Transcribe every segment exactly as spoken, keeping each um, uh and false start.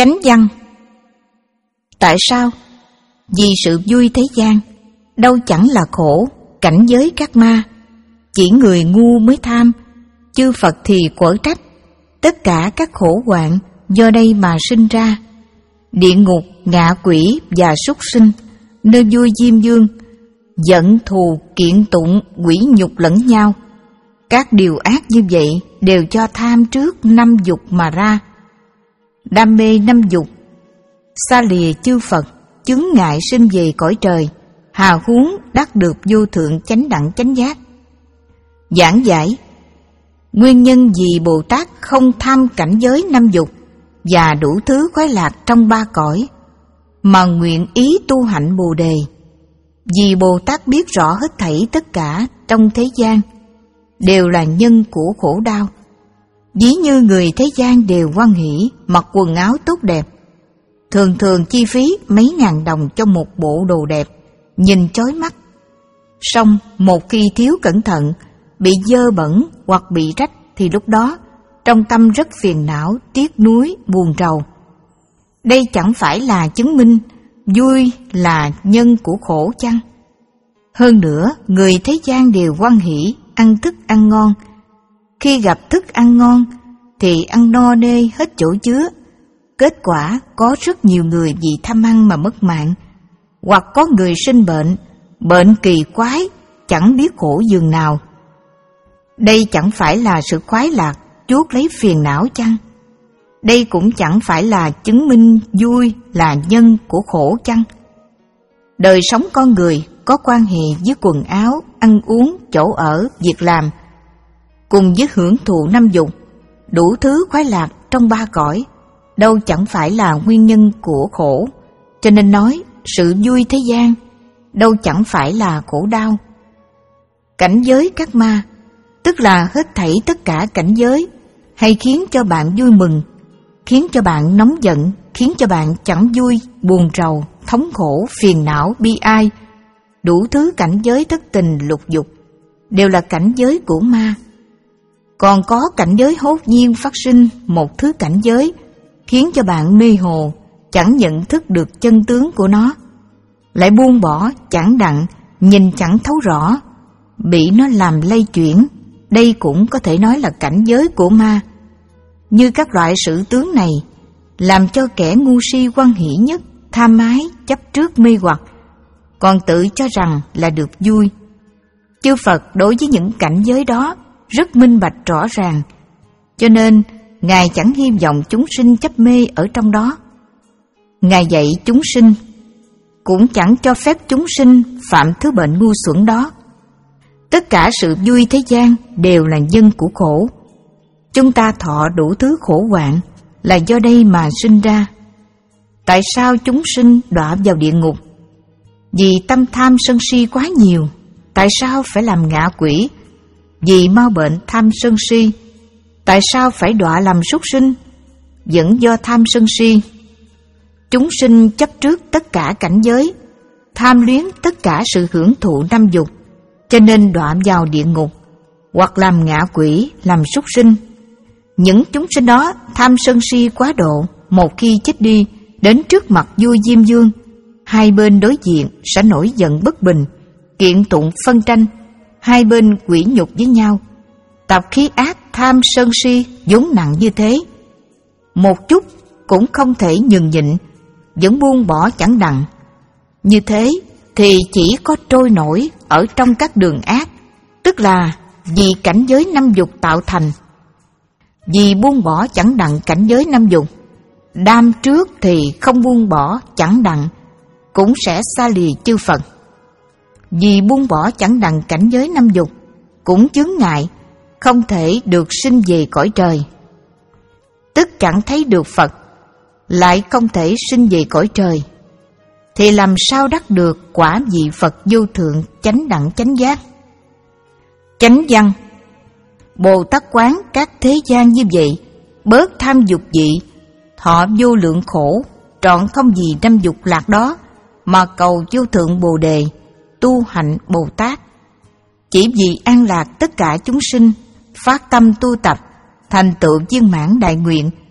Chánh văn. Tại sao? Vì sự vui thế gian đâu chẳng là khổ, cảnh giới các ma. Chỉ người ngu mới tham, chư Phật thì quở trách. Tất cả các khổ hoạn do đây mà sinh ra. Địa ngục, ngạ quỷ và súc sinh, nơi vui diêm vương, giận thù, kiện tụng, quỷ nhục lẫn nhau. Các điều ác như vậy đều cho tham trước năm dục mà ra. Đam mê năm dục, xa lìa chư Phật, chứng ngại sinh về cõi trời, hà huống đắc được vô thượng chánh đẳng chánh giác. Giảng giải nguyên nhân vì Bồ Tát không tham cảnh giới năm dục và đủ thứ khoái lạc trong ba cõi, mà nguyện ý tu hạnh Bồ Đề. Vì Bồ Tát biết rõ hết thảy tất cả trong thế gian đều là nhân của khổ đau. Ví như người thế gian đều hoan hỷ mặc quần áo tốt đẹp, thường thường chi phí mấy ngàn đồng cho một bộ đồ đẹp, nhìn chói mắt. Song một khi thiếu cẩn thận, bị dơ bẩn hoặc bị rách thì lúc đó trong tâm rất phiền não, tiếc nuối, buồn rầu. Đây chẳng phải là chứng minh vui là nhân của khổ chăng? Hơn nữa, người thế gian đều hoan hỷ ăn thức ăn ngon. Khi gặp thức ăn ngon thì ăn no nê hết chỗ chứa. Kết quả có rất nhiều người vì tham ăn mà mất mạng, hoặc có người sinh bệnh, bệnh kỳ quái, chẳng biết khổ giường nào. Đây chẳng phải là sự khoái lạc chuốc lấy phiền não chăng? Đây cũng chẳng phải là chứng minh vui là nhân của khổ chăng? Đời sống con người có quan hệ với quần áo, ăn uống, chỗ ở, việc làm, cùng với hưởng thụ năm dục, đủ thứ khoái lạc trong ba cõi, đâu chẳng phải là nguyên nhân của khổ. Cho nên nói sự vui thế gian đâu chẳng phải là khổ đau. Cảnh giới các ma, tức là hết thảy tất cả cảnh giới, hay khiến cho bạn vui mừng, khiến cho bạn nóng giận, khiến cho bạn chẳng vui, buồn rầu, thống khổ, phiền não, bi ai, đủ thứ cảnh giới thất tình lục dục, đều là cảnh giới của ma. Còn có cảnh giới hốt nhiên phát sinh một thứ cảnh giới, khiến cho bạn mê hồ, chẳng nhận thức được chân tướng của nó, lại buông bỏ, chẳng đặng, nhìn chẳng thấu rõ, bị nó làm lay chuyển. Đây cũng có thể nói là cảnh giới của ma. Như các loại sự tướng này, làm cho kẻ ngu si hoan hỷ nhất, tham ái, chấp trước mê hoặc, còn tự cho rằng là được vui. Chư Phật đối với những cảnh giới đó rất minh bạch rõ ràng, cho nên Ngài chẳng hy vọng chúng sinh chấp mê ở trong đó. Ngài dạy chúng sinh, cũng chẳng cho phép chúng sinh phạm thứ bệnh ngu xuẩn đó. Tất cả sự vui thế gian đều là nhân của khổ. Chúng ta thọ đủ thứ khổ hoạn là do đây mà sinh ra. Tại sao chúng sinh đọa vào địa ngục? Vì tâm tham sân si quá nhiều. Tại sao phải làm ngạ quỷ? Vì mau bệnh tham sân si. Tại sao phải đọa làm súc sinh? Vẫn do tham sân si. Chúng sinh chấp trước tất cả cảnh giới, tham luyến tất cả sự hưởng thụ năm dục, cho nên đọa vào địa ngục, hoặc làm ngạ quỷ, làm súc sinh. Những chúng sinh đó tham sân si quá độ, một khi chết đi đến trước mặt vua Diêm Vương, hai bên đối diện sẽ nổi giận bất bình, kiện tụng phân tranh, hai bên quỷ nhục với nhau. Tập khí ác tham sân si vốn nặng như thế, một chút cũng không thể nhường nhịn, vẫn buông bỏ chẳng đặng. Như thế thì chỉ có trôi nổi ở trong các đường ác, tức là vì cảnh giới năm dục tạo thành. Vì buông bỏ chẳng đặng cảnh giới năm dục, đam trước thì không buông bỏ chẳng đặng, cũng sẽ xa lìa chư Phật. Vì buông bỏ chẳng đặng cảnh giới năm dục, cũng chướng ngại, không thể được sinh về cõi trời. Tức chẳng thấy được Phật, lại không thể sinh về cõi trời, thì làm sao đắc được quả vị Phật vô thượng chánh đẳng chánh giác? Chánh văn. Bồ Tát quán các thế gian như vậy, bớt tham dục vị, thọ vô lượng khổ, trọn không vì năm dục lạc đó, mà cầu vô thượng Bồ Đề, tu hạnh Bồ Tát. Chỉ vì an lạc tất cả chúng sinh, phát tâm tu tập, thành tựu viên mãn đại nguyện,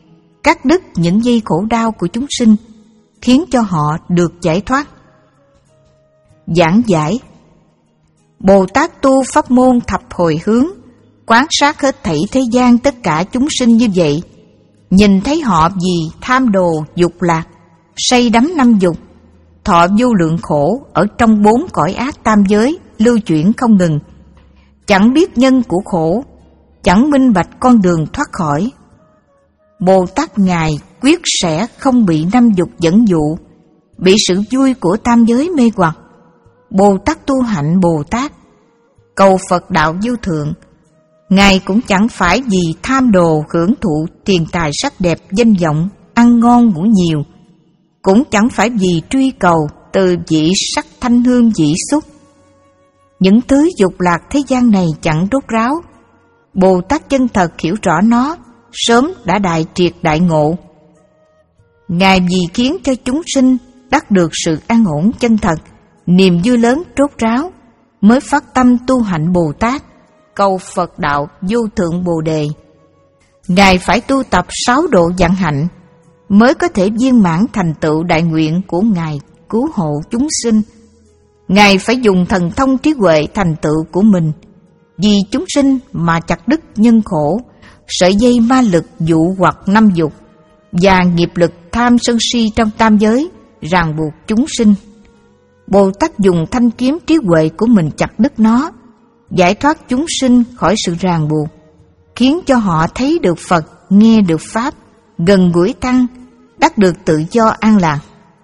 cắt đứt những dây khổ đau của chúng sinh, khiến cho họ được giải thoát. Giảng giải. Bồ Tát tu pháp môn thập hồi hướng, quán sát hết thảy thế gian tất cả chúng sinh như vậy, nhìn thấy họ vì tham đồ, dục lạc, say đắm năm dục, thọ vô lượng khổ ở trong bốn cõi ác tam giới lưu chuyển không ngừng, chẳng biết nhân của khổ, chẳng minh bạch con đường thoát khỏi. Bồ Tát Ngài quyết sẽ không bị năm dục dẫn dụ, bị sự vui của tam giới mê hoặc. Bồ Tát tu hạnh Bồ Tát, cầu Phật đạo vô thượng, Ngài cũng chẳng phải vì tham đồ hưởng thụ tiền tài sắc đẹp danh vọng, ăn ngon ngủ nhiều, cũng chẳng phải vì truy cầu từ vị sắc thanh hương vị xúc. Những thứ dục lạc thế gian này chẳng rốt ráo. Bồ Tát chân thật hiểu rõ nó, sớm đã đại triệt đại ngộ. Ngài vì khiến cho chúng sinh đắc được sự an ổn chân thật, niềm vui lớn rốt ráo, mới phát tâm tu hạnh Bồ Tát, cầu Phật đạo vô thượng Bồ Đề. Ngài phải tu tập sáu độ vạn hạnh, mới có thể viên mãn thành tựu đại nguyện của Ngài cứu hộ chúng sinh. Ngài phải dùng thần thông trí huệ thành tựu của mình, vì chúng sinh mà chặt đứt nhân khổ, sợi dây ma lực dụ hoặc năm dục và nghiệp lực tham sân si trong tam giới ràng buộc chúng sinh. Bồ Tát dùng thanh kiếm trí huệ của mình chặt đứt nó, giải thoát chúng sinh khỏi sự ràng buộc, khiến cho họ thấy được Phật, nghe được Pháp, gần gũi Tăng, đắc được tự do an lạc.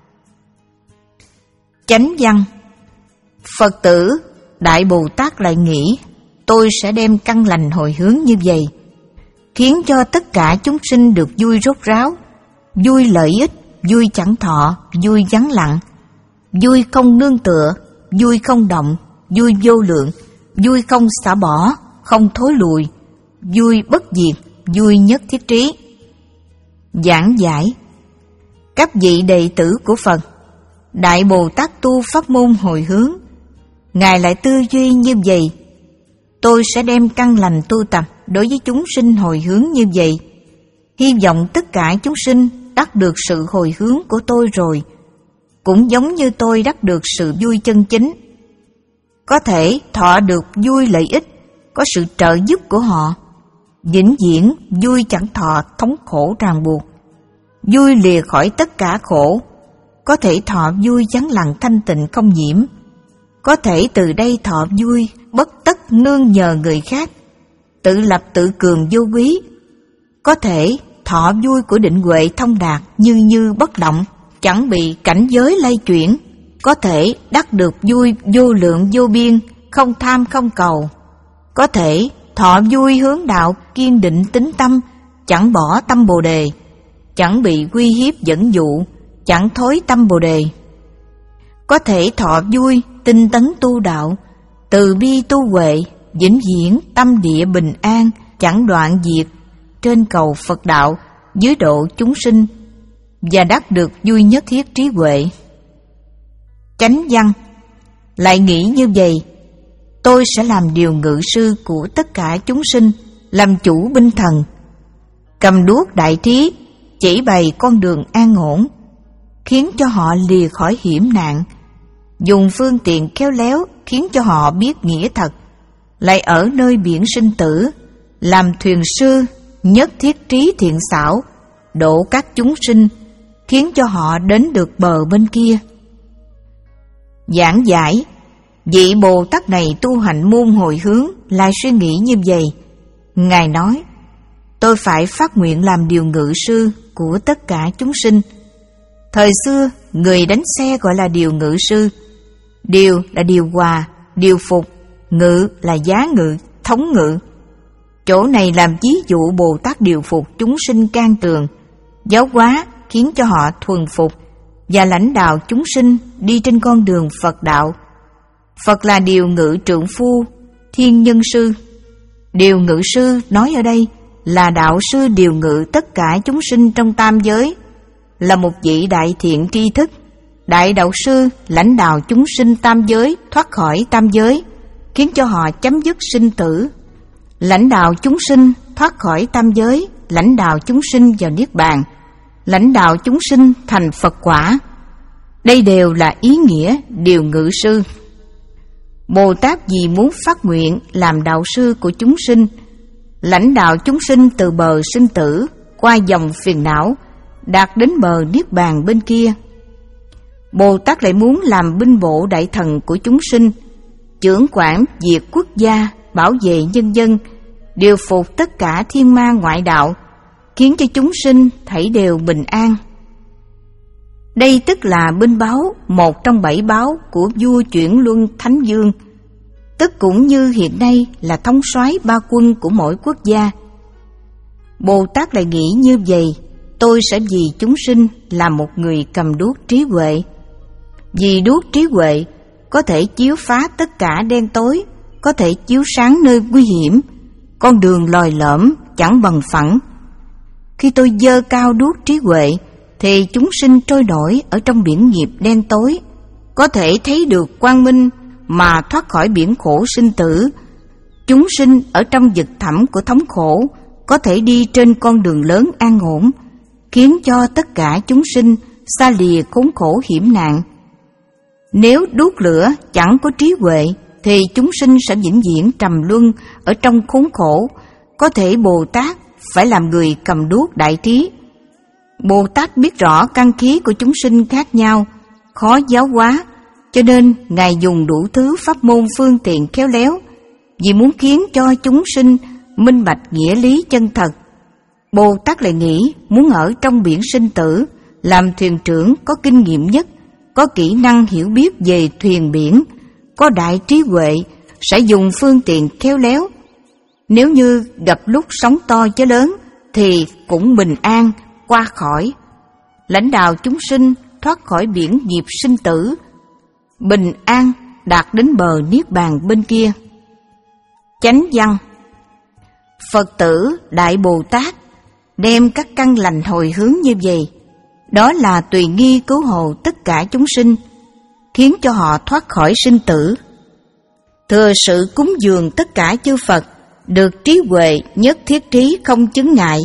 Chánh văn. Phật tử Đại Bồ Tát lại nghĩ, tôi sẽ đem căn lành hồi hướng như vậy, khiến cho tất cả chúng sinh được vui rốt ráo, vui lợi ích, vui chẳng thọ, vui vắng lặng, vui không nương tựa, vui không động, vui vô lượng, vui không xả bỏ, không thối lùi, vui bất diệt, vui nhất thiết trí. Giảng giải. Các vị đệ tử của Phật, Đại Bồ Tát tu pháp môn hồi hướng, Ngài lại tư duy như vậy: tôi sẽ đem căn lành tu tập đối với chúng sinh hồi hướng như vậy, hy vọng tất cả chúng sinh đắc được sự hồi hướng của tôi rồi, cũng giống như tôi đắc được sự vui chân chính, có thể thọ được vui lợi ích, có sự trợ giúp của họ, vĩnh viễn vui chẳng thọ thống khổ ràng buộc, vui lìa khỏi tất cả khổ, có thể thọ vui vắng lặng thanh tịnh không nhiễm, có thể từ đây thọ vui bất tất nương nhờ người khác, tự lập tự cường vô quý, có thể thọ vui của định huệ thông đạt như như bất động, chẳng bị cảnh giới lay chuyển, có thể đắc được vui vô lượng vô biên, không tham không cầu, có thể thọ vui hướng đạo kiên định tín tâm, chẳng bỏ tâm Bồ Đề, chẳng bị uy hiếp dẫn dụ, chẳng thối tâm Bồ Đề, có thể thọ vui tinh tấn tu đạo, từ bi tu huệ, vĩnh viễn tâm địa bình an, chẳng đoạn diệt, trên cầu Phật đạo, dưới độ chúng sinh, và đắc được vui nhất thiết trí huệ. Chánh văn. Lại nghĩ như vậy: tôi sẽ làm điều ngự sư của tất cả chúng sinh, làm chủ binh thần, cầm đuốc đại trí, chỉ bày con đường an ổn, khiến cho họ lìa khỏi hiểm nạn, dùng phương tiện khéo léo khiến cho họ biết nghĩa thật, lại ở nơi biển sinh tử, làm thuyền sư nhất thiết trí thiện xảo, độ các chúng sinh, khiến cho họ đến được bờ bên kia. Giảng giải. Vị Bồ Tát này tu hành môn hồi hướng lại suy nghĩ như vậy. Ngài nói: tôi phải phát nguyện làm điều ngự sư của tất cả chúng sinh. Thời xưa, người đánh xe gọi là điều ngự sư. Điều là điều hòa, điều phục, ngự là giá ngự, thống ngự. Chỗ này làm ví dụ Bồ Tát điều phục chúng sinh can tường, giáo hóa khiến cho họ thuần phục, và lãnh đạo chúng sinh đi trên con đường Phật đạo. Phật là điều ngự trượng phu, thiên nhân sư. Điều ngự sư nói ở đây là đạo sư điều ngự tất cả chúng sinh trong tam giới, là một vị đại thiện tri thức. Đại đạo sư lãnh đạo chúng sinh tam giới thoát khỏi tam giới, khiến cho họ chấm dứt sinh tử. Lãnh đạo chúng sinh thoát khỏi tam giới, lãnh đạo chúng sinh vào niết bàn, lãnh đạo chúng sinh thành Phật quả. Đây đều là ý nghĩa điều ngự sư. Bồ Tát vì muốn phát nguyện làm đạo sư của chúng sinh, lãnh đạo chúng sinh từ bờ sinh tử qua dòng phiền não, đạt đến bờ niết bàn bên kia. Bồ Tát lại muốn làm binh bộ đại thần của chúng sinh, chưởng quản việc quốc gia, bảo vệ nhân dân, điều phục tất cả thiên ma ngoại đạo, khiến cho chúng sinh thảy đều bình an. Đây tức là binh báo, một trong bảy báo của vua chuyển luân Thánh Dương, tức cũng như hiện nay là thống soái ba quân của mỗi quốc gia. Bồ Tát lại nghĩ như vậy: tôi sẽ vì chúng sinh làm một người cầm đuốc trí huệ. Vì đuốc trí huệ có thể chiếu phá tất cả đen tối, có thể chiếu sáng nơi nguy hiểm, con đường lồi lõm chẳng bằng phẳng. Khi tôi giơ cao đuốc trí huệ thì chúng sinh trôi nổi ở trong biển nghiệp đen tối, có thể thấy được quang minh mà thoát khỏi biển khổ sinh tử. Chúng sinh ở trong vực thẳm của thống khổ có thể đi trên con đường lớn an ổn, khiến cho tất cả chúng sinh xa lìa khốn khổ hiểm nạn. Nếu đuốc lửa chẳng có trí huệ thì chúng sinh sẽ vĩnh viễn trầm luân ở trong khốn khổ. Có thể Bồ Tát phải làm người cầm đuốc đại trí. Bồ Tát biết rõ căn khí của chúng sinh khác nhau, khó giáo hóa, cho nên Ngài dùng đủ thứ pháp môn phương tiện khéo léo, vì muốn khiến cho chúng sinh minh bạch nghĩa lý chân thật. Bồ Tát lại nghĩ muốn ở trong biển sinh tử, làm thuyền trưởng có kinh nghiệm nhất, có kỹ năng hiểu biết về thuyền biển, có đại trí huệ, sẽ dùng phương tiện khéo léo. Nếu như gặp lúc sóng to gió lớn thì cũng bình an qua khỏi, lãnh đạo chúng sinh thoát khỏi biển nghiệp sinh tử, bình an đạt đến bờ niết bàn bên kia. Chánh văn: Phật tử Đại Bồ Tát đem các căn lành hồi hướng như vậy, đó là tùy nghi cứu hộ tất cả chúng sinh, khiến cho họ thoát khỏi sinh tử. Thừa sự cúng dường tất cả chư Phật, được trí huệ nhất thiết trí không chứng ngại.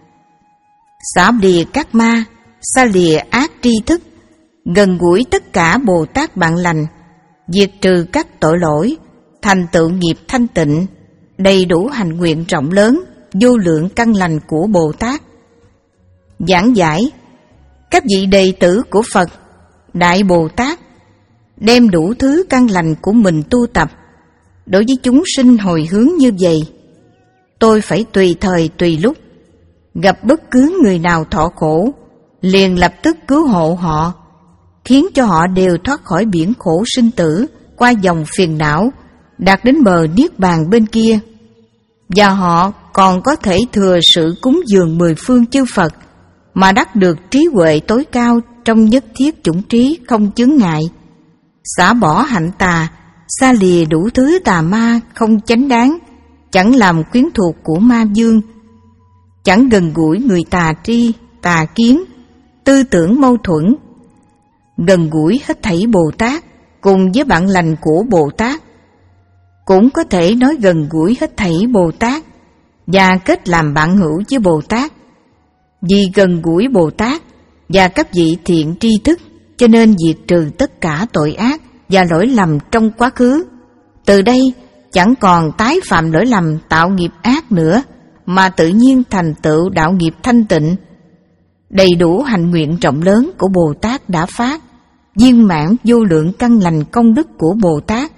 Xả lìa các ma, xa lìa ác tri thức, gần gũi tất cả Bồ Tát bạn lành, diệt trừ các tội lỗi, thành tựu nghiệp thanh tịnh, đầy đủ hành nguyện rộng lớn, vô lượng căn lành của Bồ Tát. Giảng giải: các vị đệ tử của Phật Đại Bồ Tát đem đủ thứ căn lành của mình tu tập, đối với chúng sinh hồi hướng như vậy. Tôi phải tùy thời tùy lúc gặp bất cứ người nào thọ khổ, liền lập tức cứu hộ họ, khiến cho họ đều thoát khỏi biển khổ sinh tử, qua dòng phiền não, đạt đến bờ niết bàn bên kia. Và họ còn có thể thừa sự cúng dường mười phương chư Phật mà đắc được trí huệ tối cao trong nhất thiết chủng trí không chướng ngại, xả bỏ hạnh tà, xa lìa đủ thứ tà ma không chánh đáng, chẳng làm quyến thuộc của ma vương, chẳng gần gũi người tà tri, tà kiến, tư tưởng mâu thuẫn, gần gũi hết thảy Bồ Tát cùng với bạn lành của Bồ Tát. Cũng có thể nói gần gũi hết thảy Bồ Tát và kết làm bạn hữu với Bồ Tát. Vì gần gũi Bồ Tát và các vị thiện tri thức, cho nên diệt trừ tất cả tội ác và lỗi lầm trong quá khứ. Từ đây chẳng còn tái phạm lỗi lầm tạo nghiệp ác nữa, mà tự nhiên thành tựu đạo nghiệp thanh tịnh. Đầy đủ hành nguyện rộng lớn của Bồ Tát đã phát, viên mãn vô lượng căn lành công đức của Bồ Tát.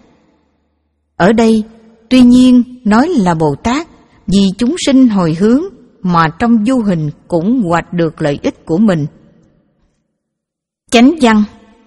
Ở đây tuy nhiên nói là Bồ Tát vì chúng sinh hồi hướng, mà trong vô hình cũng hoạch được lợi ích của mình. Chánh văn: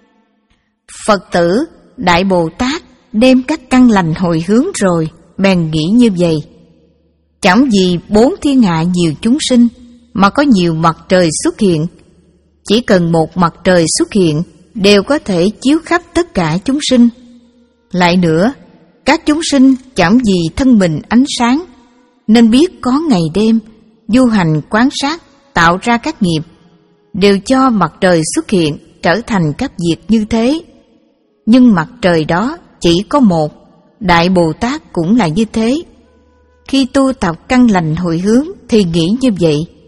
Phật tử Đại Bồ Tát đem các căn lành hồi hướng rồi, bèn nghĩ như vậy: chẳng vì bốn thiên hạ nhiều chúng sinh mà có nhiều mặt trời xuất hiện. Chỉ cần một mặt trời xuất hiện đều có thể chiếu khắp tất cả chúng sinh. Lại nữa, các chúng sinh chẳng vì thân mình ánh sáng, nên biết có ngày đêm, du hành quán sát, tạo ra các nghiệp, đều cho mặt trời xuất hiện trở thành các việc như thế. Nhưng mặt trời đó chỉ có một, Đại Bồ Tát cũng là như thế. Khi tu tập căn lành hồi hướng thì nghĩ như vậy: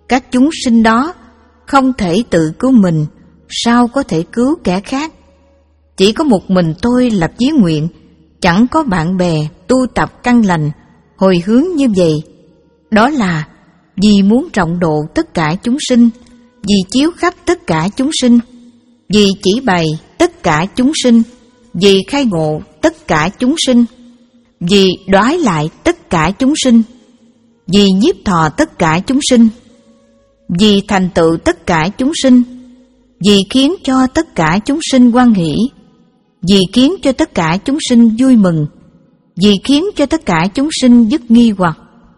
Các chúng sinh đó không thể tự cứu mình, sao có thể cứu kẻ khác? Chỉ có một mình tôi lập chí nguyện, chẳng có bạn bè tu tập căn lành, hồi hướng như vậy. Đó là vì muốn rộng độ tất cả chúng sinh, vì chiếu khắp tất cả chúng sinh, vì chỉ bày tất cả chúng sinh, vì khai ngộ tất cả chúng sinh, vì đoái lại tất cả chúng sinh, vì nhiếp thọ tất cả chúng sinh, vì thành tựu tất cả chúng sinh, vì khiến cho tất cả chúng sinh hoan hỷ, vì khiến cho tất cả chúng sinh vui mừng, vì khiến cho tất cả chúng sinh dứt nghi hoặc.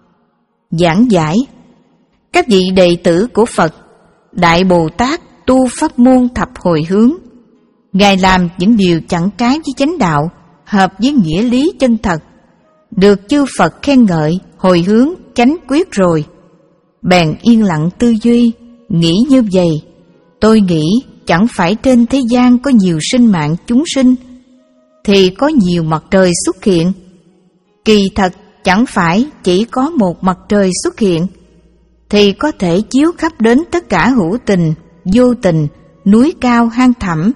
Giảng giải: các vị đệ tử của Phật, Đại Bồ Tát tu pháp môn thập hồi hướng. Ngài làm những điều chẳng trái với chánh đạo, hợp với nghĩa lý chân thật, được chư Phật khen ngợi, hồi hướng, chánh quyết rồi. Bèn yên lặng tư duy, nghĩ như vậy: tôi nghĩ chẳng phải trên thế gian có nhiều sinh mạng chúng sinh, thì có nhiều mặt trời xuất hiện. Kỳ thật chẳng phải chỉ có một mặt trời xuất hiện, thì có thể chiếu khắp đến tất cả hữu tình, vô tình, núi cao hang thẳm.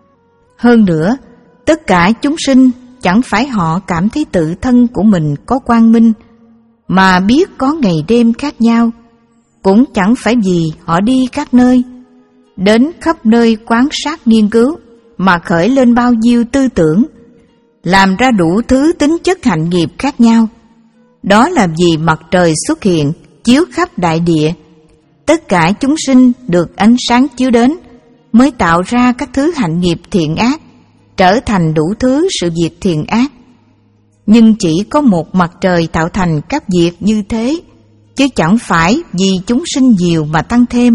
Hơn nữa, tất cả chúng sinh chẳng phải họ cảm thấy tự thân của mình có quang minh, mà biết có ngày đêm khác nhau, cũng chẳng phải vì họ đi các nơi, đến khắp nơi quan sát nghiên cứu, mà khởi lên bao nhiêu tư tưởng, làm ra đủ thứ tính chất hạnh nghiệp khác nhau. Đó là vì mặt trời xuất hiện, chiếu khắp đại địa, tất cả chúng sinh được ánh sáng chiếu đến, mới tạo ra các thứ hạnh nghiệp thiện ác, trở thành đủ thứ sự việc thiện ác. Nhưng chỉ có một mặt trời tạo thành các việc như thế, chứ chẳng phải vì chúng sinh nhiều mà tăng thêm.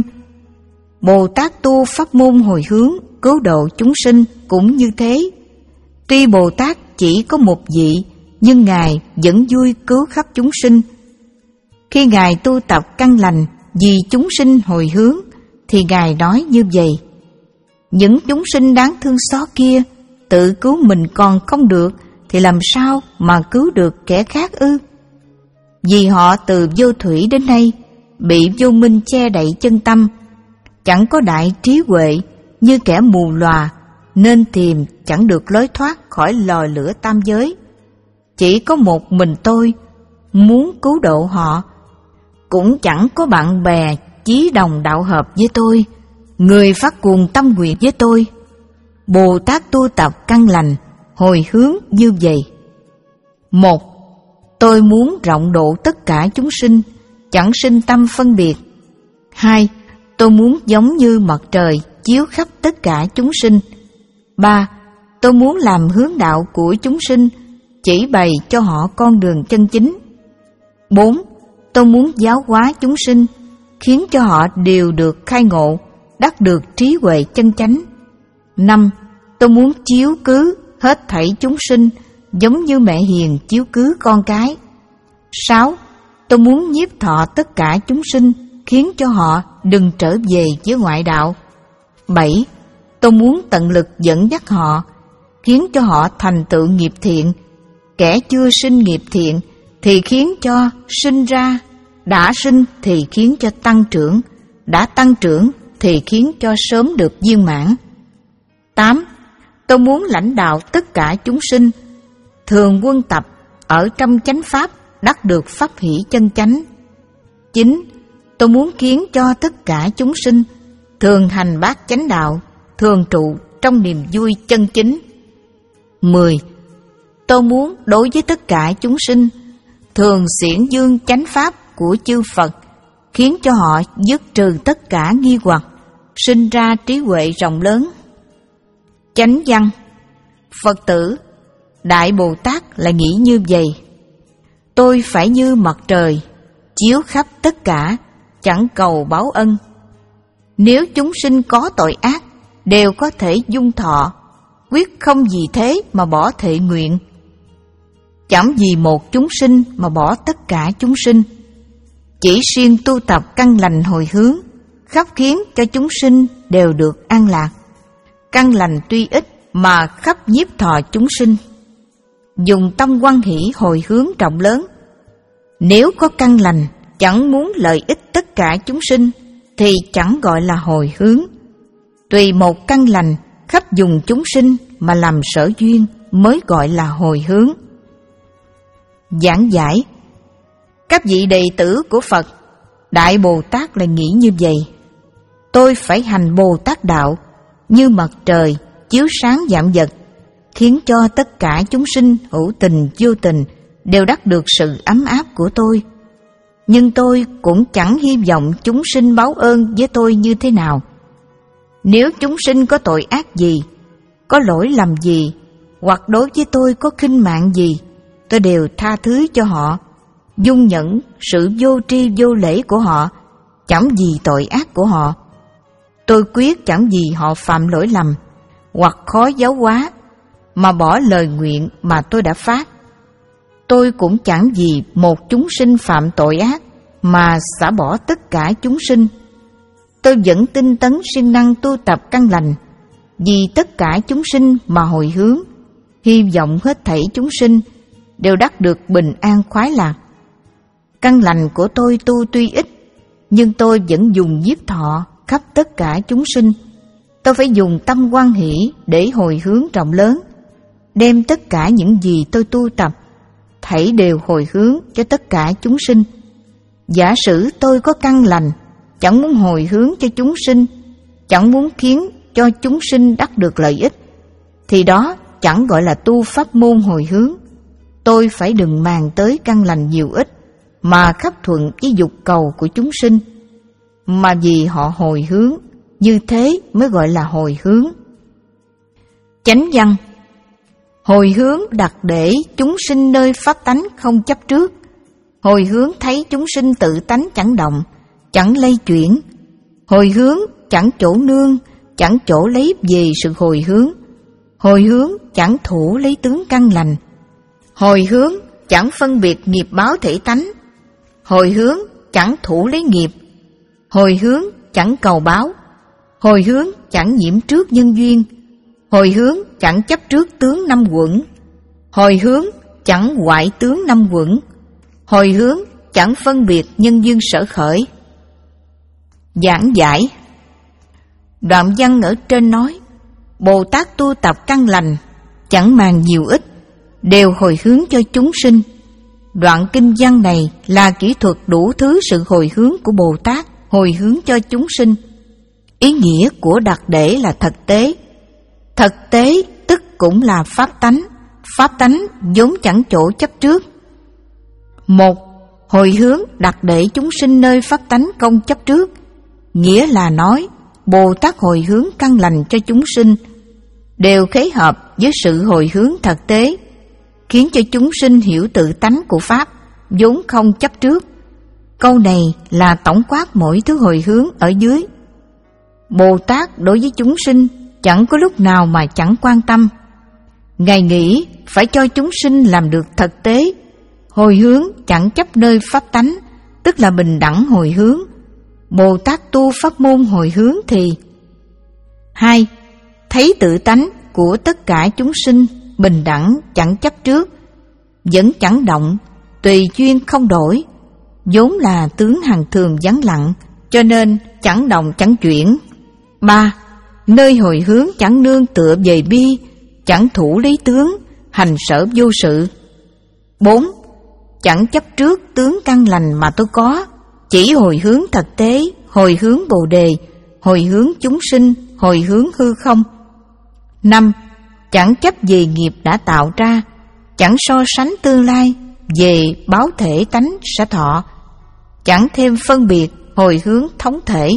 Bồ Tát tu pháp môn hồi hướng, cứu độ chúng sinh cũng như thế. Tuy Bồ Tát chỉ có một vị, nhưng Ngài vẫn vui cứu khắp chúng sinh. Khi Ngài tu tập căn lành vì chúng sinh hồi hướng, thì Ngài nói như vậy: những chúng sinh đáng thương xót kia, tự cứu mình còn không được, thì làm sao mà cứu được kẻ khác ư? Vì họ từ vô thủy đến nay, bị vô minh che đậy chân tâm, chẳng có đại trí huệ, như kẻ mù lòa, nên tìm chẳng được lối thoát khỏi lò lửa tam giới. Chỉ có một mình tôi muốn cứu độ họ, cũng chẳng có bạn bè chí đồng đạo hợp với tôi, người phát cuồng tâm nguyện với tôi. Bồ Tát tu tập căn lành, hồi hướng như vậy. Một, tôi muốn rộng độ tất cả chúng sinh, chẳng sinh tâm phân biệt. Hai, tôi muốn giống như mặt trời chiếu khắp tất cả chúng sinh. Ba, tôi muốn làm hướng đạo của chúng sinh, chỉ bày cho họ con đường chân chính. Bốn, tôi muốn giáo hóa chúng sinh, khiến cho họ đều được khai ngộ, đắc được trí huệ chân chánh. Năm, tôi muốn chiếu cứu hết thảy chúng sinh, giống như mẹ hiền chiếu cứu con cái. Sáu, tôi muốn nhiếp thọ tất cả chúng sinh, khiến cho họ đừng trở về với ngoại đạo. Bảy, tôi muốn tận lực dẫn dắt họ, khiến cho họ thành tựu nghiệp thiện. Kẻ chưa sinh nghiệp thiện thì khiến cho sinh ra, đã sinh thì khiến cho tăng trưởng, đã tăng trưởng thì khiến cho sớm được viên mãn. Tám, tôi muốn lãnh đạo tất cả chúng sinh, thường quân tập ở trong chánh pháp, đắc được pháp hỷ chân chánh. Chín, tôi muốn khiến cho tất cả chúng sinh thường hành bát chánh đạo, thường trụ trong niềm vui chân chính. Mười, tôi muốn đối với tất cả chúng sinh thường xiển dương chánh pháp của chư Phật, khiến cho họ dứt trừ tất cả nghi hoặc, sinh ra trí huệ rộng lớn. Chánh văn: Phật tử Đại Bồ Tát lại nghĩ như vậy: tôi phải như mặt trời chiếu khắp tất cả, chẳng cầu báo ân. Nếu chúng sinh có tội ác, đều có thể dung thọ, quyết không vì thế mà bỏ thệ nguyện. Chẳng vì một chúng sinh mà bỏ tất cả chúng sinh. Chỉ riêng tu tập căn lành hồi hướng, khắp khiến cho chúng sinh đều được an lạc. Căn lành tuy ít mà khắp nhiếp thọ chúng sinh. Dùng tâm hoan hỷ hồi hướng rộng lớn. Nếu có căn lành chẳng muốn lợi ích tất cả chúng sinh thì chẳng gọi là hồi hướng. Tùy một căn lành khắp dùng chúng sinh mà làm sở duyên mới gọi là hồi hướng. Giảng giải: các vị đệ tử của Phật, Đại Bồ Tát lại nghĩ như vậy: tôi phải hành Bồ Tát đạo như mặt trời chiếu sáng vạn vật, khiến cho tất cả chúng sinh hữu tình vô tình đều đắc được sự ấm áp của tôi. Nhưng tôi cũng chẳng hy vọng chúng sinh báo ơn với tôi như thế nào. Nếu chúng sinh có tội ác gì, có lỗi lầm gì, hoặc đối với tôi có khinh mạng gì, tôi đều tha thứ cho họ, dung nhẫn sự vô tri vô lễ của họ, chẳng vì tội ác của họ. Tôi quyết chẳng vì họ phạm lỗi lầm hoặc khó giáo hóa mà bỏ lời nguyện mà tôi đã phát. Tôi cũng chẳng vì một chúng sinh phạm tội ác mà xả bỏ tất cả chúng sinh. Tôi vẫn tinh tấn siêng năng tu tập căn lành, vì tất cả chúng sinh mà hồi hướng, hy vọng hết thảy chúng sinh đều đắc được bình an khoái lạc. Căn lành của tôi tu tuy ít, nhưng tôi vẫn dùng nhiếp thọ khắp tất cả chúng sinh. Tôi phải dùng tâm hoan hỷ để hồi hướng rộng lớn, đem tất cả những gì tôi tu tập thảy đều hồi hướng cho tất cả chúng sinh. Giả sử tôi có căn lành, chẳng muốn hồi hướng cho chúng sinh, chẳng muốn khiến cho chúng sinh đắc được lợi ích, thì đó chẳng gọi là tu pháp môn hồi hướng. Tôi phải đừng màng tới căn lành nhiều ít mà khắp thuận với dục cầu của chúng sinh, mà vì họ hồi hướng, như thế mới gọi là hồi hướng. Chánh văn: hồi hướng đặt để chúng sinh nơi pháp tánh không chấp trước. Hồi hướng thấy chúng sinh tự tánh chẳng động, chẳng lay chuyển. Hồi hướng chẳng chỗ nương, chẳng chỗ lấy về sự hồi hướng. Hồi hướng chẳng thủ lấy tướng căn lành. Hồi hướng chẳng phân biệt nghiệp báo thể tánh. Hồi hướng chẳng thủ lấy nghiệp. Hồi hướng chẳng cầu báo. Hồi hướng chẳng nhiễm trước nhân duyên. Hồi hướng chẳng chấp trước tướng năm quẩn. Hồi hướng chẳng hoại tướng năm quẩn. Hồi hướng chẳng phân biệt nhân duyên sở khởi. Giảng giải: đoạn văn ở trên nói Bồ Tát tu tập căn lành, chẳng màng nhiều ít, đều hồi hướng cho chúng sinh. Đoạn kinh văn này là kỹ thuật đủ thứ sự hồi hướng của Bồ Tát hồi hướng cho chúng sinh. Ý nghĩa của đặc để là thực tế. Thực tế tức cũng là pháp tánh. Pháp tánh vốn chẳng chỗ chấp trước. Một, hồi hướng đặc để chúng sinh nơi pháp tánh không chấp trước, nghĩa là nói Bồ Tát hồi hướng căn lành cho chúng sinh đều khế hợp với sự hồi hướng thực tế, khiến cho chúng sinh hiểu tự tánh của pháp vốn không chấp trước. Câu này là tổng quát mỗi thứ hồi hướng ở dưới. Bồ Tát đối với chúng sinh chẳng có lúc nào mà chẳng quan tâm. Ngài nghĩ phải cho chúng sinh làm được thực tế. Hồi hướng chẳng chấp nơi pháp tánh, tức là bình đẳng hồi hướng. Bồ Tát tu pháp môn hồi hướng thì: hai, thấy tự tánh của tất cả chúng sinh bình đẳng chẳng chấp trước, vẫn chẳng động, tùy duyên không đổi, vốn là tướng hằng thường vắng lặng, cho nên chẳng động chẳng chuyển. Ba, nơi hồi hướng chẳng nương tựa về bi, chẳng thủ lý tướng, hành sở vô sự. Bốn, chẳng chấp trước tướng căn lành mà tôi có, chỉ hồi hướng thực tế, hồi hướng Bồ Đề, hồi hướng chúng sinh, hồi hướng hư không. Năm, chẳng chấp về nghiệp đã tạo ra, chẳng so sánh tương lai về báo thể tánh sẽ thọ, chẳng thêm phân biệt, hồi hướng thống thể.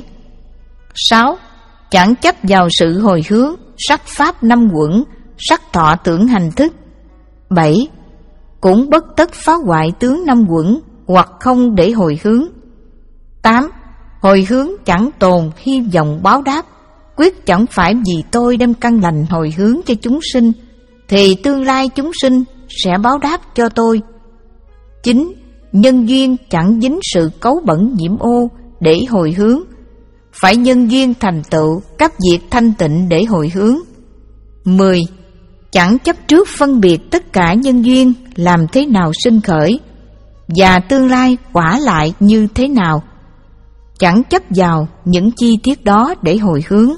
Sáu, chẳng chấp vào sự hồi hướng sắc pháp năm quẩn, sắc thọ tưởng hành thức. Bảy, cũng bất tất phá hoại tướng năm quẩn hoặc không để hồi hướng. Tám, hồi hướng chẳng tồn hy vọng báo đáp, quyết chẳng phải vì tôi đem căn lành hồi hướng cho chúng sinh thì tương lai chúng sinh sẽ báo đáp cho tôi. Chín, nhân duyên chẳng dính sự cấu bẩn nhiễm ô để hồi hướng, phải nhân duyên thành tựu cấp diệt thanh tịnh để hồi hướng. Mười, chẳng chấp trước phân biệt tất cả nhân duyên làm thế nào sinh khởi, và tương lai quả lại như thế nào. Chẳng chấp vào những chi tiết đó để hồi hướng.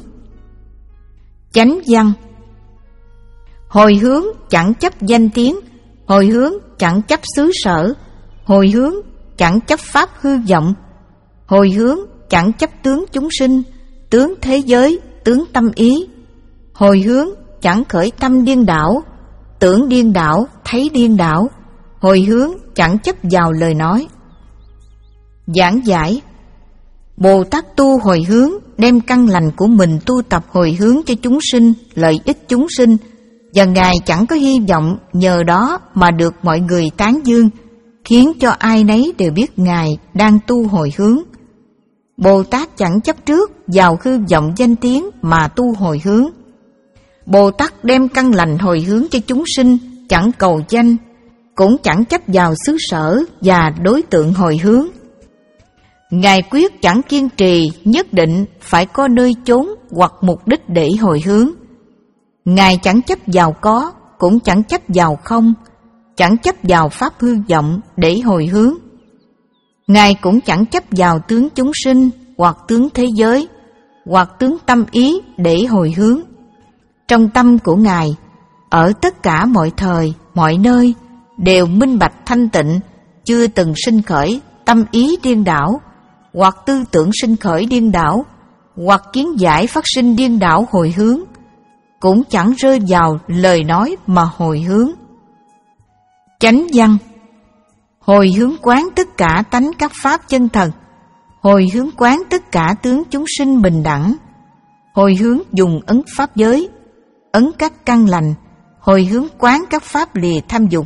Chánh văn. Hồi hướng chẳng chấp danh tiếng, hồi hướng chẳng chấp xứ sở, hồi hướng chẳng chấp pháp hư vọng, hồi hướng chẳng chấp tướng chúng sinh, tướng thế giới, tướng tâm ý, hồi hướng chẳng khởi tâm điên đảo, tưởng điên đảo, thấy điên đảo, hồi hướng chẳng chấp vào lời nói. Giảng giải. Bồ Tát tu hồi hướng, đem căn lành của mình tu tập hồi hướng cho chúng sinh, lợi ích chúng sinh, và Ngài chẳng có hy vọng nhờ đó mà được mọi người tán dương, khiến cho ai nấy đều biết Ngài đang tu hồi hướng. Bồ Tát chẳng chấp trước vào hư vọng danh tiếng mà tu hồi hướng. Bồ Tát đem căn lành hồi hướng cho chúng sinh, chẳng cầu danh, cũng chẳng chấp vào xứ sở và đối tượng hồi hướng. Ngài quyết chẳng kiên trì nhất định phải có nơi chốn hoặc mục đích để hồi hướng. Ngài chẳng chấp vào có, cũng chẳng chấp vào không, chẳng chấp vào pháp hư vọng để hồi hướng. Ngài cũng chẳng chấp vào tướng chúng sinh, hoặc tướng thế giới, hoặc tướng tâm ý để hồi hướng. Trong tâm của Ngài, ở tất cả mọi thời, mọi nơi, đều minh bạch thanh tịnh, chưa từng sinh khởi tâm ý điên đảo, hoặc tư tưởng sinh khởi điên đảo, hoặc kiến giải phát sinh điên đảo hồi hướng, cũng chẳng rơi vào lời nói mà hồi hướng. Chánh văn. Hồi hướng quán tất cả tánh các pháp chân thật, hồi hướng quán tất cả tướng chúng sinh bình đẳng, hồi hướng dùng ấn pháp giới, ấn các căn lành, hồi hướng quán các pháp lìa tham dục.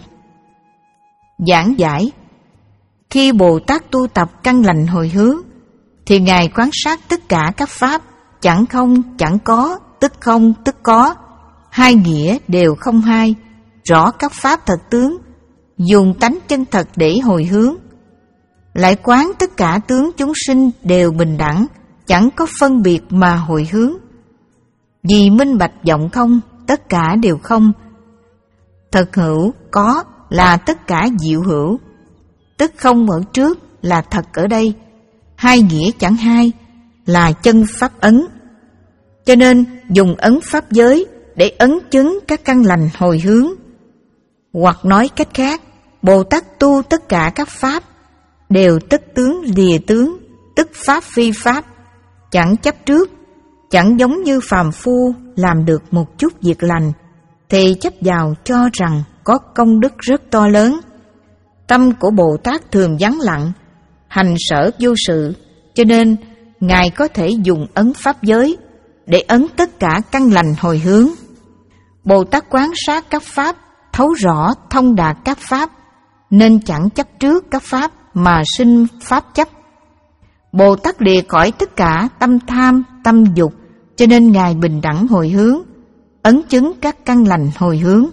Giảng giải. Khi Bồ Tát tu tập căn lành hồi hướng, thì Ngài quan sát tất cả các pháp, chẳng không, chẳng có, tức không, tức có, hai nghĩa đều không hai, rõ các pháp thật tướng, dùng tánh chân thật để hồi hướng. Lại quán tất cả tướng chúng sinh đều bình đẳng, chẳng có phân biệt mà hồi hướng. Vì minh bạch vọng không, tất cả đều không. Thật hữu, có là tất cả diệu hữu, tức không ở trước là thật ở đây, hai nghĩa chẳng hai là chân pháp ấn. Cho nên dùng ấn pháp giới để ấn chứng các căn lành hồi hướng. Hoặc nói cách khác, Bồ Tát tu tất cả các pháp đều tức tướng lìa tướng, tức pháp phi pháp, chẳng chấp trước, chẳng giống như phàm phu làm được một chút việc lành thì chấp vào cho rằng có công đức rất to lớn. Tâm của Bồ Tát thường vắng lặng, hành sở vô sự, cho nên Ngài có thể dùng ấn pháp giới để ấn tất cả căn lành hồi hướng. Bồ Tát quán sát các pháp, thấu rõ thông đạt các pháp, nên chẳng chấp trước các pháp mà sinh pháp chấp. Bồ Tát lìa khỏi tất cả tâm tham, tâm dục, cho nên Ngài bình đẳng hồi hướng, ấn chứng các căn lành hồi hướng.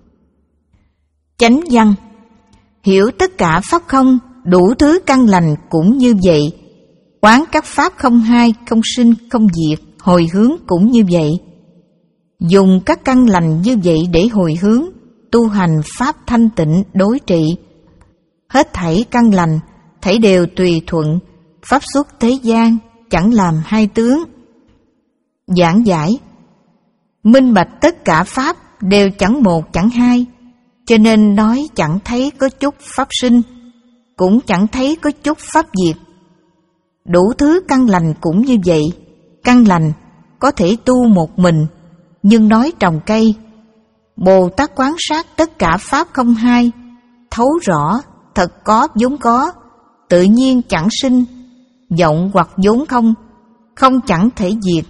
Chánh văn. Hiểu tất cả pháp không, đủ thứ căn lành cũng như vậy. Quán các pháp không hai, không sinh, không diệt, hồi hướng cũng như vậy. Dùng các căn lành như vậy để hồi hướng, tu hành pháp thanh tịnh đối trị. Hết thảy căn lành, thảy đều tùy thuận, pháp xuất thế gian, chẳng làm hai tướng. Giảng giải. Minh bạch tất cả pháp đều chẳng một chẳng hai, cho nên nói chẳng thấy có chút pháp sinh, cũng chẳng thấy có chút pháp diệt. Đủ thứ căn lành cũng như vậy. Căn lành có thể tu một mình, nhưng nói trồng cây. Bồ Tát quán sát tất cả pháp không hai, thấu rõ thật có vốn có, tự nhiên chẳng sinh, vọng hoặc vốn không, không chẳng thể diệt.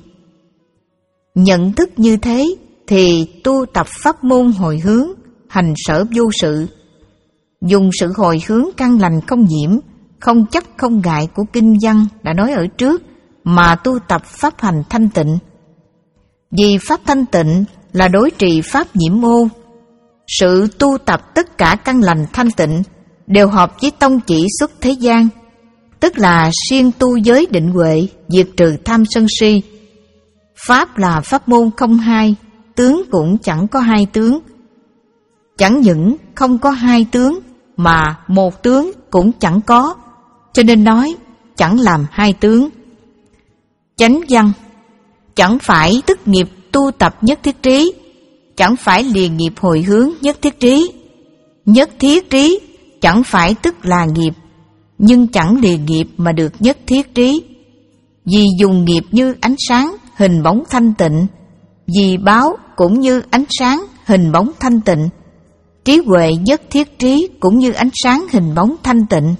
Nhận thức như thế thì tu tập pháp môn hồi hướng, hành sở vô sự. Dùng sự hồi hướng căn lành không nhiễm, không chấp không ngại của kinh văn đã nói ở trước mà tu tập pháp hành thanh tịnh. Vì pháp thanh tịnh là đối trị pháp nhiễm ô. Sự tu tập tất cả căn lành thanh tịnh đều hợp với tông chỉ xuất thế gian, tức là siêng tu giới định huệ, diệt trừ tham sân si. Pháp là pháp môn không hai, tướng cũng chẳng có hai tướng. Chẳng những không có hai tướng mà một tướng cũng chẳng có, cho nên nói chẳng làm hai tướng. Chánh văn: chẳng phải tức nghiệp tu tập nhất thiết trí, chẳng phải lìa nghiệp hồi hướng nhất thiết trí. Nhất thiết trí chẳng phải tức là nghiệp, nhưng chẳng lìa nghiệp mà được nhất thiết trí. Vì dùng nghiệp như ánh sáng, hình bóng thanh tịnh, vì báo cũng như ánh sáng, hình bóng thanh tịnh. Trí huệ nhất thiết trí cũng như ánh sáng, hình bóng thanh tịnh.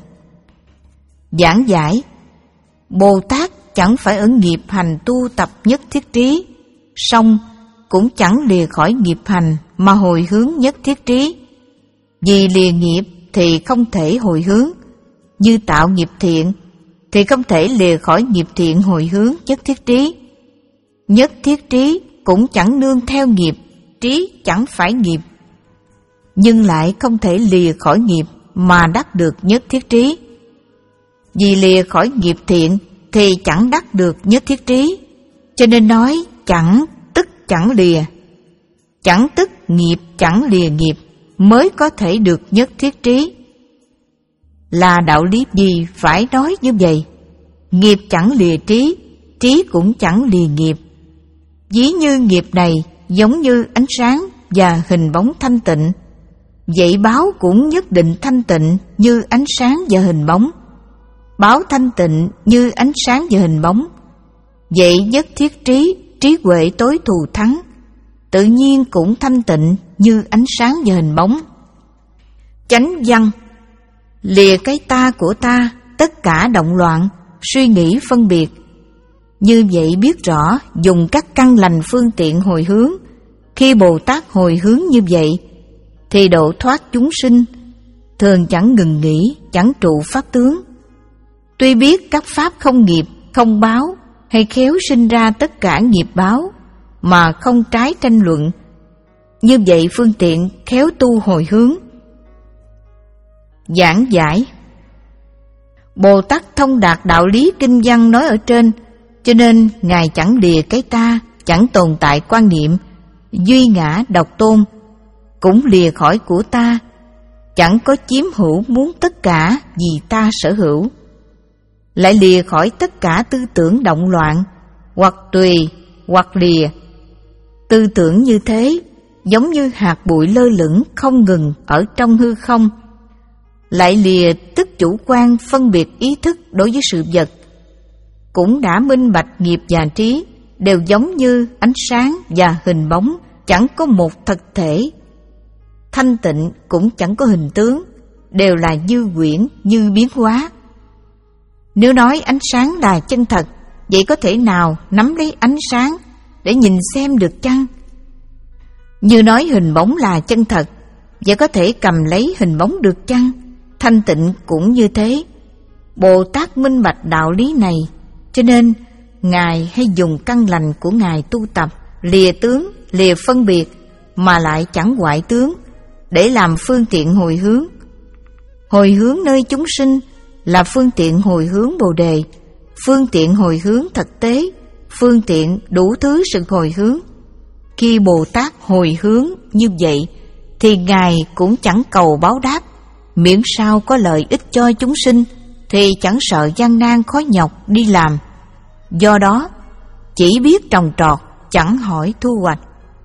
Giảng giải: Bồ Tát chẳng phải ở nghiệp hành tu tập nhất thiết trí, song cũng chẳng lìa khỏi nghiệp hành mà hồi hướng nhất thiết trí. Vì lìa nghiệp thì không thể hồi hướng, như tạo nghiệp thiện thì không thể lìa khỏi nghiệp thiện hồi hướng nhất thiết trí. Nhất thiết trí cũng chẳng nương theo nghiệp, trí chẳng phải nghiệp, nhưng lại không thể lìa khỏi nghiệp mà đắc được nhất thiết trí. Vì lìa khỏi nghiệp thiện thì chẳng đắc được nhất thiết trí, cho nên nói chẳng tức chẳng lìa. Chẳng tức nghiệp chẳng lìa nghiệp mới có thể được nhất thiết trí. Là đạo lý gì phải nói như vậy? Nghiệp chẳng lìa trí, trí cũng chẳng lìa nghiệp. Ví như nghiệp này giống như ánh sáng và hình bóng thanh tịnh, vậy báo cũng nhất định thanh tịnh như ánh sáng và hình bóng. Báo thanh tịnh như ánh sáng và hình bóng, vậy nhất thiết trí, trí huệ tối thù thắng, tự nhiên cũng thanh tịnh như ánh sáng và hình bóng. Chánh văn: lìa cái ta của ta, tất cả động loạn, suy nghĩ phân biệt. Như vậy biết rõ dùng các căn lành phương tiện hồi hướng. Khi Bồ Tát hồi hướng như vậy thì độ thoát chúng sinh, thường chẳng ngừng nghỉ, chẳng trụ pháp tướng. Tuy biết các pháp không nghiệp, không báo, hay khéo sinh ra tất cả nghiệp báo, mà không trái tranh luận. Như vậy phương tiện khéo tu hồi hướng. Giảng giải: Bồ Tát thông đạt đạo lý kinh văn nói ở trên, cho nên Ngài chẳng lìa cái ta, chẳng tồn tại quan niệm, duy ngã độc tôn, cũng lìa khỏi của ta, chẳng có chiếm hữu muốn tất cả vì ta sở hữu. Lại lìa khỏi tất cả tư tưởng động loạn, hoặc tùy, hoặc lìa. Tư tưởng như thế giống như hạt bụi lơ lửng không ngừng ở trong hư không. Lại lìa tức chủ quan phân biệt ý thức đối với sự vật. Cũng đã minh bạch nghiệp và trí đều giống như ánh sáng và hình bóng, chẳng có một thực thể. Thanh tịnh cũng chẳng có hình tướng, đều là như quyển, như biến hóa. Nếu nói ánh sáng là chân thật, vậy có thể nào nắm lấy ánh sáng để nhìn xem được chăng? Như nói hình bóng là chân thật, vậy có thể cầm lấy hình bóng được chăng? Thanh tịnh cũng như thế. Bồ Tát minh bạch đạo lý này, cho nên Ngài hay dùng căn lành của Ngài tu tập, lìa tướng, lìa phân biệt, mà lại chẳng hoại tướng, để làm phương tiện hồi hướng. Hồi hướng nơi chúng sinh là phương tiện hồi hướng Bồ Đề, phương tiện hồi hướng thực tế, phương tiện đủ thứ sự hồi hướng. Khi Bồ Tát hồi hướng như vậy thì Ngài cũng chẳng cầu báo đáp, miễn sao có lợi ích cho chúng sinh thì chẳng sợ gian nan khó nhọc đi làm. Do đó chỉ biết trồng trọt, chẳng hỏi thu hoạch.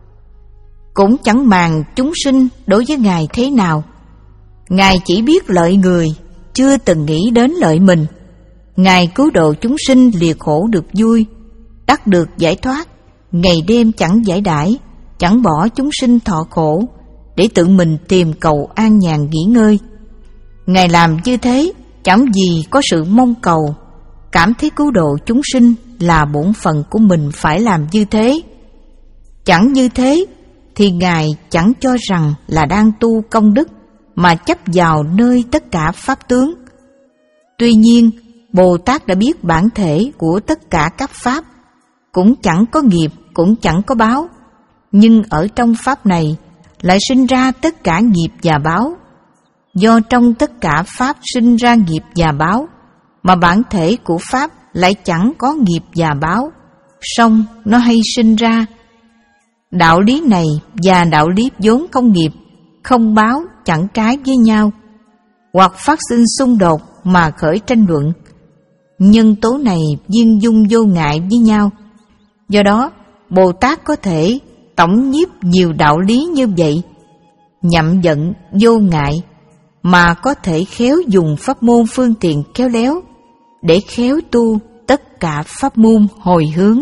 Cũng chẳng màng chúng sinh đối với Ngài thế nào. Ngài chỉ biết lợi người, chưa từng nghĩ đến lợi mình. Ngài cứu độ chúng sinh lìa khổ được vui, đắc được giải thoát, ngày đêm chẳng giải đãi, chẳng bỏ chúng sinh thọ khổ, để tự mình tìm cầu an nhàn nghỉ ngơi. Ngài làm như thế chẳng vì có sự mong cầu, cảm thấy cứu độ chúng sinh là bổn phận của mình phải làm như thế. Chẳng như thế thì Ngài chẳng cho rằng là đang tu công đức, mà chấp vào nơi tất cả pháp tướng. Tuy nhiên, Bồ Tát đã biết bản thể của tất cả các pháp, cũng chẳng có nghiệp, cũng chẳng có báo, nhưng ở trong pháp này lại sinh ra tất cả nghiệp và báo. Do trong tất cả pháp sinh ra nghiệp và báo, mà bản thể của pháp lại chẳng có nghiệp và báo, song nó hay sinh ra. Đạo lý này và đạo lý vốn không nghiệp, không báo chẳng trái với nhau, hoặc phát sinh xung đột mà khởi tranh luận. Nhân tố này viên dung vô ngại với nhau. Do đó, Bồ Tát có thể tổng nhiếp nhiều đạo lý như vậy, nhậm giận vô ngại, mà có thể khéo dùng pháp môn phương tiện khéo léo để khéo tu tất cả pháp môn hồi hướng.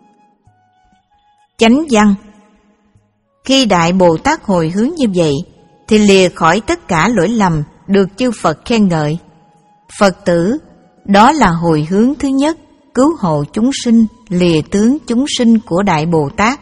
Chánh văn. Khi Đại Bồ Tát hồi hướng như vậy, thì lìa khỏi tất cả lỗi lầm được chư Phật khen ngợi. Phật tử, đó là hồi hướng thứ nhất, cứu hộ chúng sinh, lìa tướng chúng sinh của Đại Bồ Tát.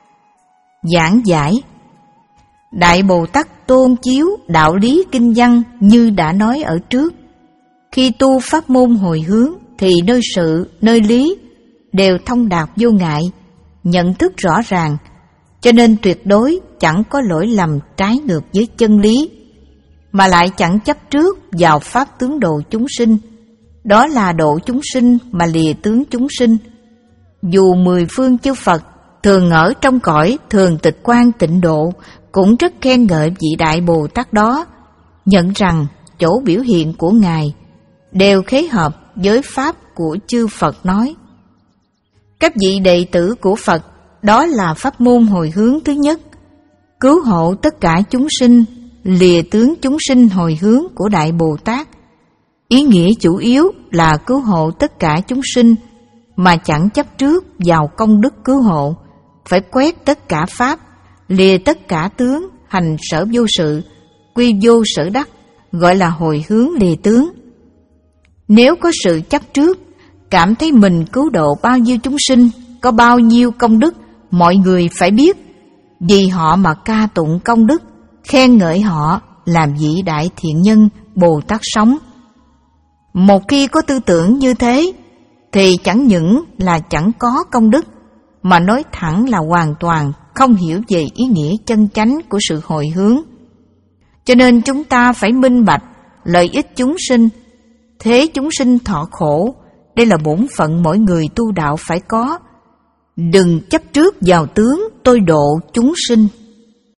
Giảng giải. Đại Bồ Tát tôn chiếu đạo lý kinh văn như đã nói ở trước. Khi tu pháp môn hồi hướng thì nơi sự, nơi lý đều thông đạt vô ngại, nhận thức rõ ràng, cho nên tuyệt đối chẳng có lỗi lầm trái ngược với chân lý, mà lại chẳng chấp trước vào pháp tướng độ chúng sinh. Đó là độ chúng sinh mà lìa tướng chúng sinh. Dù mười phương chư Phật thường ở trong cõi thường tịch quan tịnh độ cũng rất khen ngợi vị Đại Bồ Tát đó, nhận rằng chỗ biểu hiện của Ngài đều khế hợp với pháp của chư Phật nói. Các vị đệ tử của Phật, đó là pháp môn hồi hướng thứ nhất, cứu hộ tất cả chúng sinh, lìa tướng chúng sinh hồi hướng của Đại Bồ Tát. Ý nghĩa chủ yếu là cứu hộ tất cả chúng sinh mà chẳng chấp trước vào công đức cứu hộ, phải quét tất cả pháp, lìa tất cả tướng, hành sở vô sự, quy vô sở đắc, gọi là hồi hướng lìa tướng. Nếu có sự chấp trước, cảm thấy mình cứu độ bao nhiêu chúng sinh, có bao nhiêu công đức, mọi người phải biết, vì họ mà ca tụng công đức, khen ngợi họ làm vị đại thiện nhân Bồ Tát sống. Một khi có tư tưởng như thế, thì chẳng những là chẳng có công đức, mà nói thẳng là hoàn toàn không hiểu về ý nghĩa chân chánh của sự hồi hướng. Cho nên chúng ta phải minh bạch lợi ích chúng sinh, thế chúng sinh thọ khổ, đây là bổn phận mỗi người tu đạo phải có. Đừng chấp trước vào tướng tôi độ chúng sinh.